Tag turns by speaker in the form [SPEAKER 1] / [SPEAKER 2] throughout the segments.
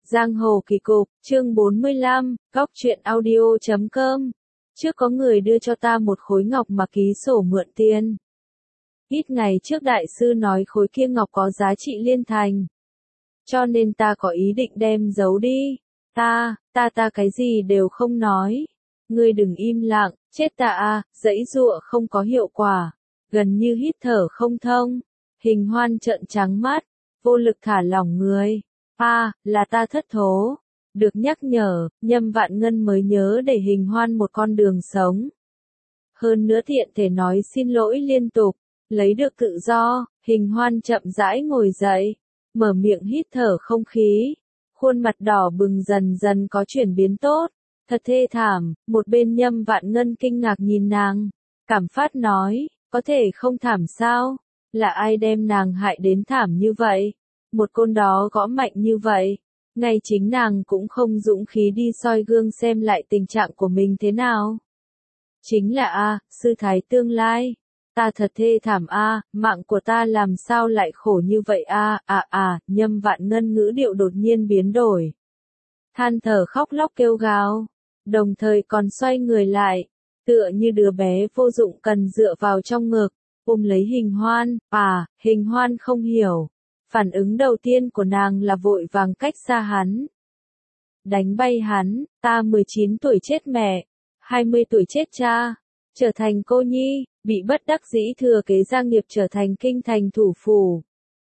[SPEAKER 1] Giang hồ kỳ cục, chương 45, góc truyện audio.com. Trước có người đưa cho ta một khối ngọc mà ký sổ mượn tiền. Ít ngày trước đại sư nói khối kia ngọc có giá trị liên thành. Cho nên ta có ý định đem giấu đi. Ta cái gì đều không nói. Ngươi đừng im lặng, chết ta à, giãy giụa không có hiệu quả. Gần như hít thở không thông. Hình Hoan trợn trắng mắt, vô lực thả lỏng người. Là ta thất thố. Được nhắc nhở, Nhâm Vạn Ngân mới nhớ để Hình Hoan một con đường sống. Hơn nữa tiện thể nói xin lỗi liên tục, lấy được tự do, Hình Hoan chậm rãi ngồi dậy, mở miệng hít thở không khí. Khuôn mặt đỏ bừng dần dần có chuyển biến tốt, thật thê thảm, một bên Nhâm Vạn Ngân kinh ngạc nhìn nàng, cảm phát nói, có thể không thảm sao, là ai đem nàng hại đến thảm như vậy? Một côn đó gõ mạnh như vậy, ngay chính nàng cũng không dũng khí đi soi gương xem lại tình trạng của mình thế nào. Chính là sư thái tương lai, ta thật thê thảm mạng của ta làm sao lại khổ như vậy Nhâm Vạn Ngân ngữ điệu đột nhiên biến đổi. Than thở khóc lóc kêu gào, đồng thời còn xoay người lại, tựa như đứa bé vô dụng cần dựa vào trong ngực, ôm lấy Hình Hoan. Hình Hoan không hiểu. Phản ứng đầu tiên của nàng là vội vàng cách xa hắn. Đánh bay hắn, ta 19 tuổi chết mẹ, 20 tuổi chết cha, trở thành cô nhi, bị bất đắc dĩ thừa kế gia nghiệp trở thành kinh thành thủ phủ.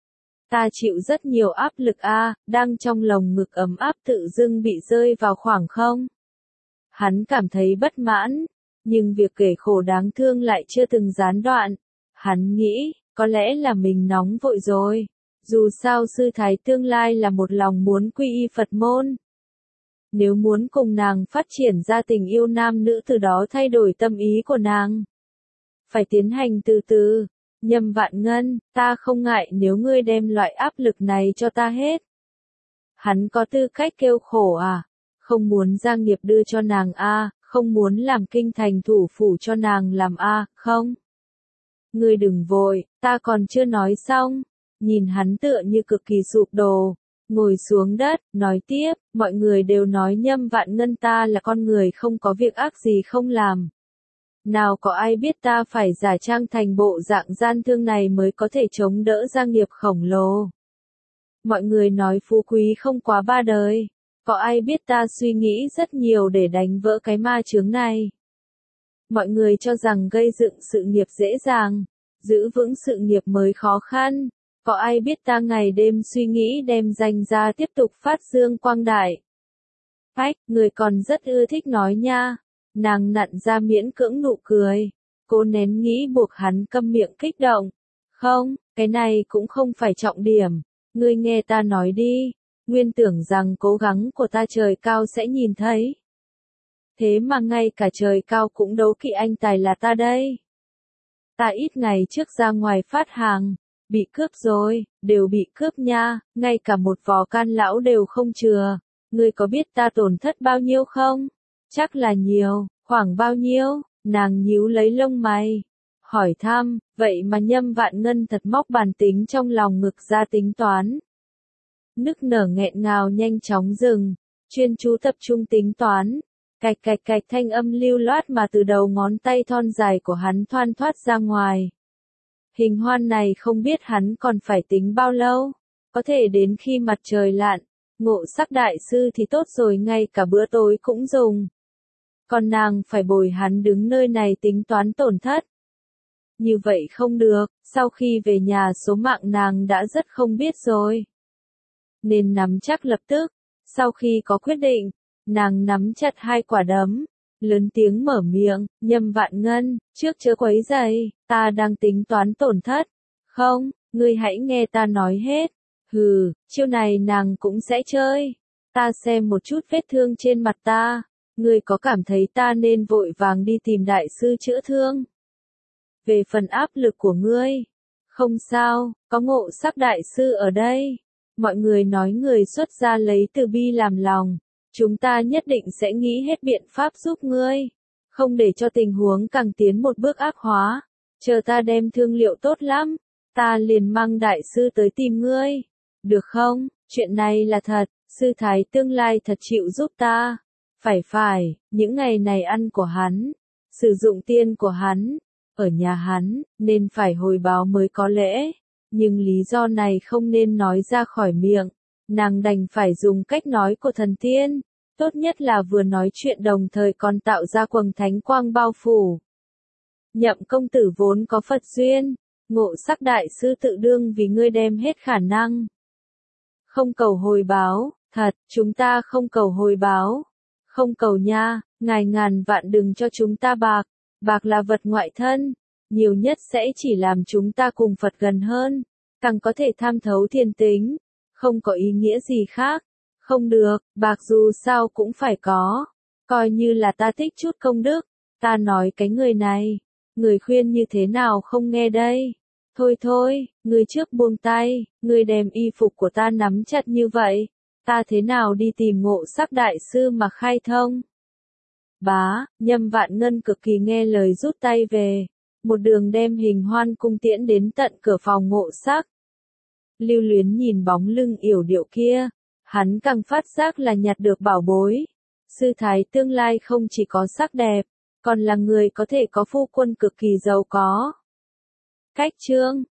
[SPEAKER 1] Ta chịu rất nhiều áp lực đang trong lồng ngực ấm áp tự dưng bị rơi vào khoảng không. Hắn cảm thấy bất mãn, nhưng việc kể khổ đáng thương lại chưa từng gián đoạn. Hắn nghĩ, có lẽ là mình nóng vội rồi. Dù sao sư thái tương lai là một lòng muốn quy y Phật môn. Nếu muốn cùng nàng phát triển ra tình yêu nam nữ từ đó thay đổi tâm ý của nàng, phải tiến hành từ từ. Nhâm Vạn Ngân, ta không ngại nếu ngươi đem loại áp lực này cho ta hết. Hắn có tư cách kêu khổ không muốn gia nghiệp đưa cho nàng không muốn làm kinh thành thủ phủ cho nàng làm không. Ngươi đừng vội, ta còn chưa nói xong. Nhìn hắn tựa như cực kỳ sụp đổ, ngồi xuống đất, nói tiếp, mọi người đều nói Nhâm Vạn Ngân ta là con người không có việc ác gì không làm. Nào có ai biết ta phải giả trang thành bộ dạng gian thương này mới có thể chống đỡ gia nghiệp khổng lồ. Mọi người nói phú quý không quá ba đời, có ai biết ta suy nghĩ rất nhiều để đánh vỡ cái ma chướng này. Mọi người cho rằng gây dựng sự nghiệp dễ dàng, giữ vững sự nghiệp mới khó khăn. Có ai biết ta ngày đêm suy nghĩ đem danh ra tiếp tục phát dương quang đại. Người còn rất ưa thích nói nha. Nàng nặn ra miễn cưỡng nụ cười. Cô nén nghĩ buộc hắn câm miệng kích động. Không, cái này cũng không phải trọng điểm. Ngươi nghe ta nói đi. Nguyên tưởng rằng cố gắng của ta trời cao sẽ nhìn thấy. Thế mà ngay cả trời cao cũng đố kỵ anh tài là ta đây. Ta ít ngày trước ra ngoài phát hàng. Bị cướp rồi, đều bị cướp nha, ngay cả một vò can lão đều không chừa. Ngươi có biết ta tổn thất bao nhiêu không? Chắc là nhiều, khoảng bao nhiêu? Nàng nhíu lấy lông mày. Hỏi thăm, vậy mà Nhâm Vạn Ngân thật móc bàn tính trong lòng ngực ra tính toán. Nức nở nghẹn ngào nhanh chóng dừng, chuyên chú tập trung tính toán. Cạch cạch cạch thanh âm lưu loát mà từ đầu ngón tay thon dài của hắn thoăn thoắt ra ngoài. Hình Hoan này không biết hắn còn phải tính bao lâu, có thể đến khi mặt trời lặn, Ngộ Sắc đại sư thì tốt rồi ngay cả bữa tối cũng dùng. Còn nàng phải bồi hắn đứng nơi này tính toán tổn thất. Như vậy không được, sau khi về nhà số mạng nàng đã rất không biết rồi. Nên nắm chắc lập tức, sau khi có quyết định, nàng nắm chặt hai quả đấm. Lớn tiếng mở miệng, Nhâm Vạn Ngân, trước chớ quấy rầy, ta đang tính toán tổn thất. Không, ngươi hãy nghe ta nói hết. Chiêu này nàng cũng sẽ chơi. Ta xem một chút vết thương trên mặt ta. Ngươi có cảm thấy ta nên vội vàng đi tìm đại sư chữa thương? Về phần áp lực của ngươi, không sao, có Ngộ Sắc đại sư ở đây. Mọi người nói người xuất gia lấy từ bi làm lòng. Chúng ta nhất định sẽ nghĩ hết biện pháp giúp ngươi, không để cho tình huống càng tiến một bước ác hóa. Chờ ta đem thương liệu tốt lắm, ta liền mang đại sư tới tìm ngươi. Được không? Chuyện này là thật, sư thái tương lai thật chịu giúp ta. Phải, những ngày này ăn của hắn, sử dụng tiền của hắn, ở nhà hắn, nên phải hồi báo mới có lẽ. Nhưng lý do này không nên nói ra khỏi miệng, nàng đành phải dùng cách nói của thần tiên, tốt nhất là vừa nói chuyện đồng thời còn tạo ra quầng thánh quang bao phủ. Nhậm công tử vốn có Phật duyên, Ngộ Sắc đại sư tự đương vì ngươi đem hết khả năng. Không cầu hồi báo, thật, chúng ta không cầu hồi báo. Không cầu nha, ngài ngàn vạn đừng cho chúng ta bạc, bạc là vật ngoại thân, nhiều nhất sẽ chỉ làm chúng ta cùng Phật gần hơn, càng có thể tham thấu thiên tính, không có ý nghĩa gì khác. Không được, bạc dù sao cũng phải có, coi như là ta tích chút công đức, ta nói cái người này, người khuyên như thế nào không nghe đây. Thôi, người trước buông tay, người đem y phục của ta nắm chặt như vậy, ta thế nào đi tìm Ngộ Sắc đại sư mà khai thông. Bá, Nhâm Vạn Ngân cực kỳ nghe lời rút tay về, một đường đem Hình Hoan cung tiễn đến tận cửa phòng Ngộ Sắc. Lưu Luyến nhìn bóng lưng yểu điệu kia, hắn càng phát giác là nhặt được bảo bối. Sư thái tương lai không chỉ có sắc đẹp, còn là người có thể có phu quân cực kỳ giàu có. Cách chương